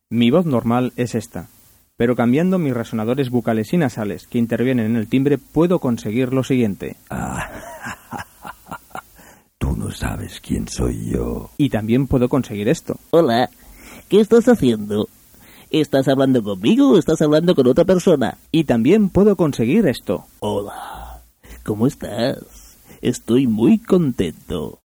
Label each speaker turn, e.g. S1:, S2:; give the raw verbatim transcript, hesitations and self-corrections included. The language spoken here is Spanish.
S1: Mi voz normal es esta, pero cambiando mis resonadores bucales y nasales que intervienen en el timbre puedo conseguir lo siguiente.
S2: Ah, tú no sabes quién soy yo.
S1: Y también puedo conseguir esto.
S3: Hola, ¿qué estás haciendo? ¿Estás hablando conmigo o estás hablando con otra persona?
S1: Y también puedo conseguir esto.
S3: Hola, ¿cómo estás? Estoy muy contento.